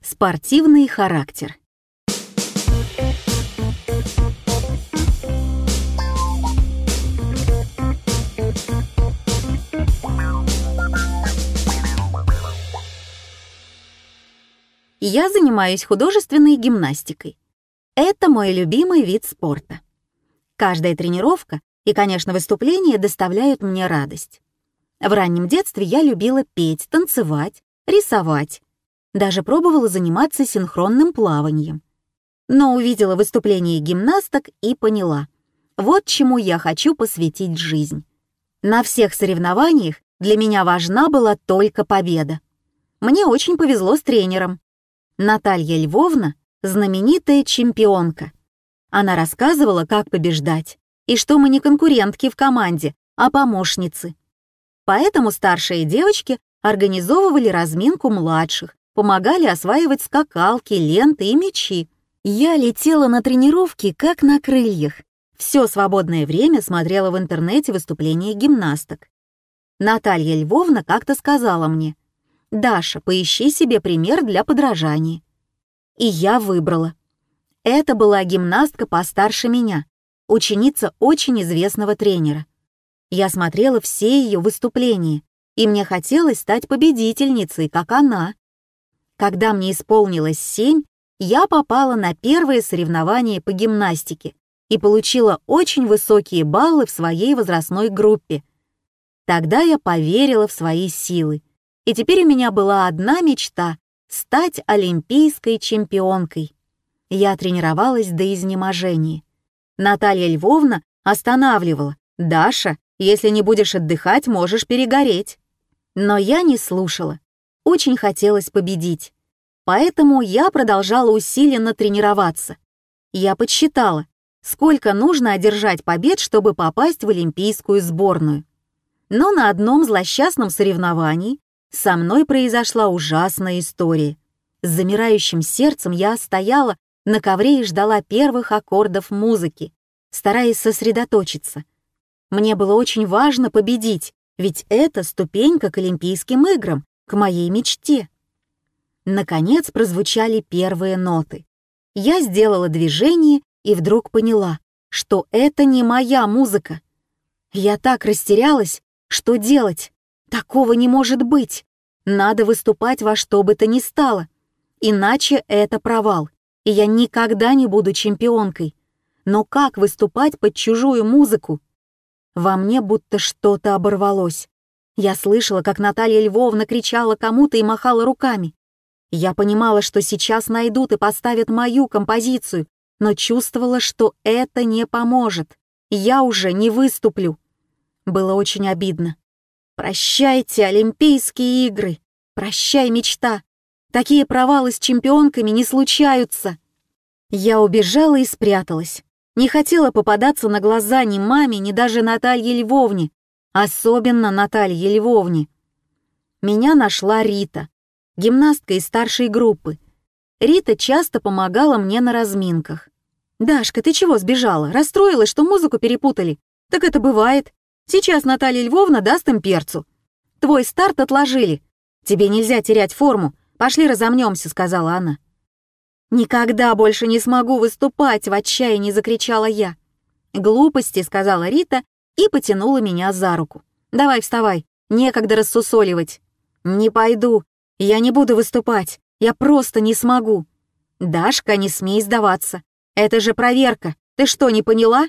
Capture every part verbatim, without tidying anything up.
Спортивный характер. Я занимаюсь художественной гимнастикой. Это мой любимый вид спорта. Каждая тренировка и, конечно, выступления доставляют мне радость. В раннем детстве я любила петь, танцевать, рисовать. Даже пробовала заниматься синхронным плаванием. Но увидела выступление гимнасток и поняла, вот чему я хочу посвятить жизнь. На всех соревнованиях для меня важна была только победа. Мне очень повезло с тренером. Наталья Львовна — знаменитая чемпионка. Она рассказывала, как побеждать, и что мы не конкурентки в команде, а помощницы. Поэтому старшие девочки организовывали разминку младших, помогали осваивать скакалки, ленты и мячи. Я летела на тренировки как на крыльях. Все свободное время смотрела в интернете выступления гимнасток. Наталья Львовна как-то сказала мне: «Даша, поищи себе пример для подражания». И я выбрала. Это была гимнастка постарше меня, ученица очень известного тренера. Я смотрела все ее выступления, и мне хотелось стать победительницей, как она. Когда мне исполнилось семь, я попала на первые соревнования по гимнастике и получила очень высокие баллы в своей возрастной группе. Тогда я поверила в свои силы, и теперь у меня была одна мечта — стать олимпийской чемпионкой. Я тренировалась до изнеможения. Наталья Львовна останавливала: «Даша, если не будешь отдыхать, можешь перегореть». Но я не слушала. Очень хотелось победить. Поэтому я продолжала усиленно тренироваться. Я подсчитала, сколько нужно одержать побед, чтобы попасть в олимпийскую сборную. Но на одном злосчастном соревновании со мной произошла ужасная история. С замирающим сердцем я стояла на ковре и ждала первых аккордов музыки, стараясь сосредоточиться. Мне было очень важно победить, ведь это ступенька к Олимпийским играм, к моей мечте. Наконец прозвучали первые ноты. Я сделала движение и вдруг поняла, что это не моя музыка. Я так растерялась, что делать? Такого не может быть. Надо выступать во что бы то ни стало. Иначе это провал, и я никогда не буду чемпионкой. Но как выступать под чужую музыку? Во мне будто что-то оборвалось. Я слышала, как Наталья Львовна кричала кому-то и махала руками. Я понимала, что сейчас найдут и поставят мою композицию, но чувствовала, что это не поможет. Я уже не выступлю. Было очень обидно. Прощайте, Олимпийские игры. Прощай, мечта. Такие провалы с чемпионками не случаются. Я убежала и спряталась. Не хотела попадаться на глаза ни маме, ни даже Наталье Львовне. Особенно Наталье Львовне. Меня нашла Рита, гимнастка из старшей группы. Рита часто помогала мне на разминках. «Дашка, ты чего сбежала? Расстроилась, что музыку перепутали? Так это бывает. Сейчас Наталья Львовна даст им перцу. Твой старт отложили. Тебе нельзя терять форму. Пошли разомнемся», — сказала она. «Никогда больше не смогу выступать», — в отчаянии закричала я. «Глупости», — сказала Рита и потянула меня за руку. «Давай вставай, некогда рассусоливать». «Не пойду, я не буду выступать, я просто не смогу». «Дашка, не смей сдаваться, это же проверка, ты что, не поняла?»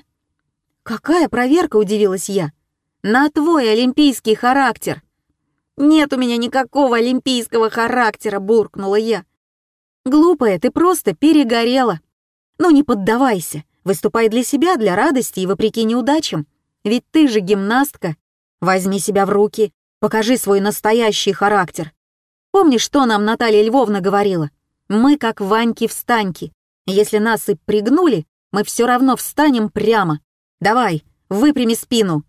«Какая проверка?» — удивилась я. «На твой олимпийский характер». «Нет у меня никакого олимпийского характера», — буркнула я. «Глупая, ты просто перегорела. Ну не поддавайся, выступай для себя, для радости и вопреки неудачам. Ведь ты же гимнастка. Возьми себя в руки, покажи свой настоящий характер. Помнишь, что нам Наталья Львовна говорила? Мы как Ваньки-встаньки. Если нас и пригнули, мы все равно встанем прямо. Давай, выпрями спину».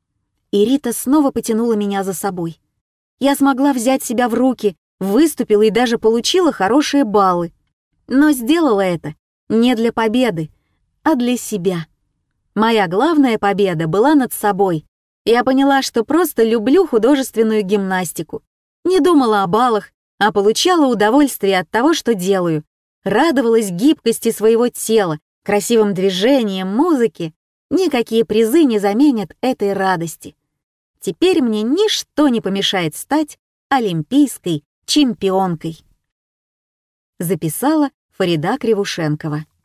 И Рита снова потянула меня за собой. Я смогла взять себя в руки, выступила и даже получила хорошие баллы. Но сделала это не для победы, а для себя. Моя главная победа была над собой. Я поняла, что просто люблю художественную гимнастику. Не думала о баллах, а получала удовольствие от того, что делаю, радовалась гибкости своего тела, красивым движениям, музыке. Никакие призы не заменят этой радости. Теперь мне ничто не помешает стать олимпийской чемпионкой. Записала Фарида Кривушенкова.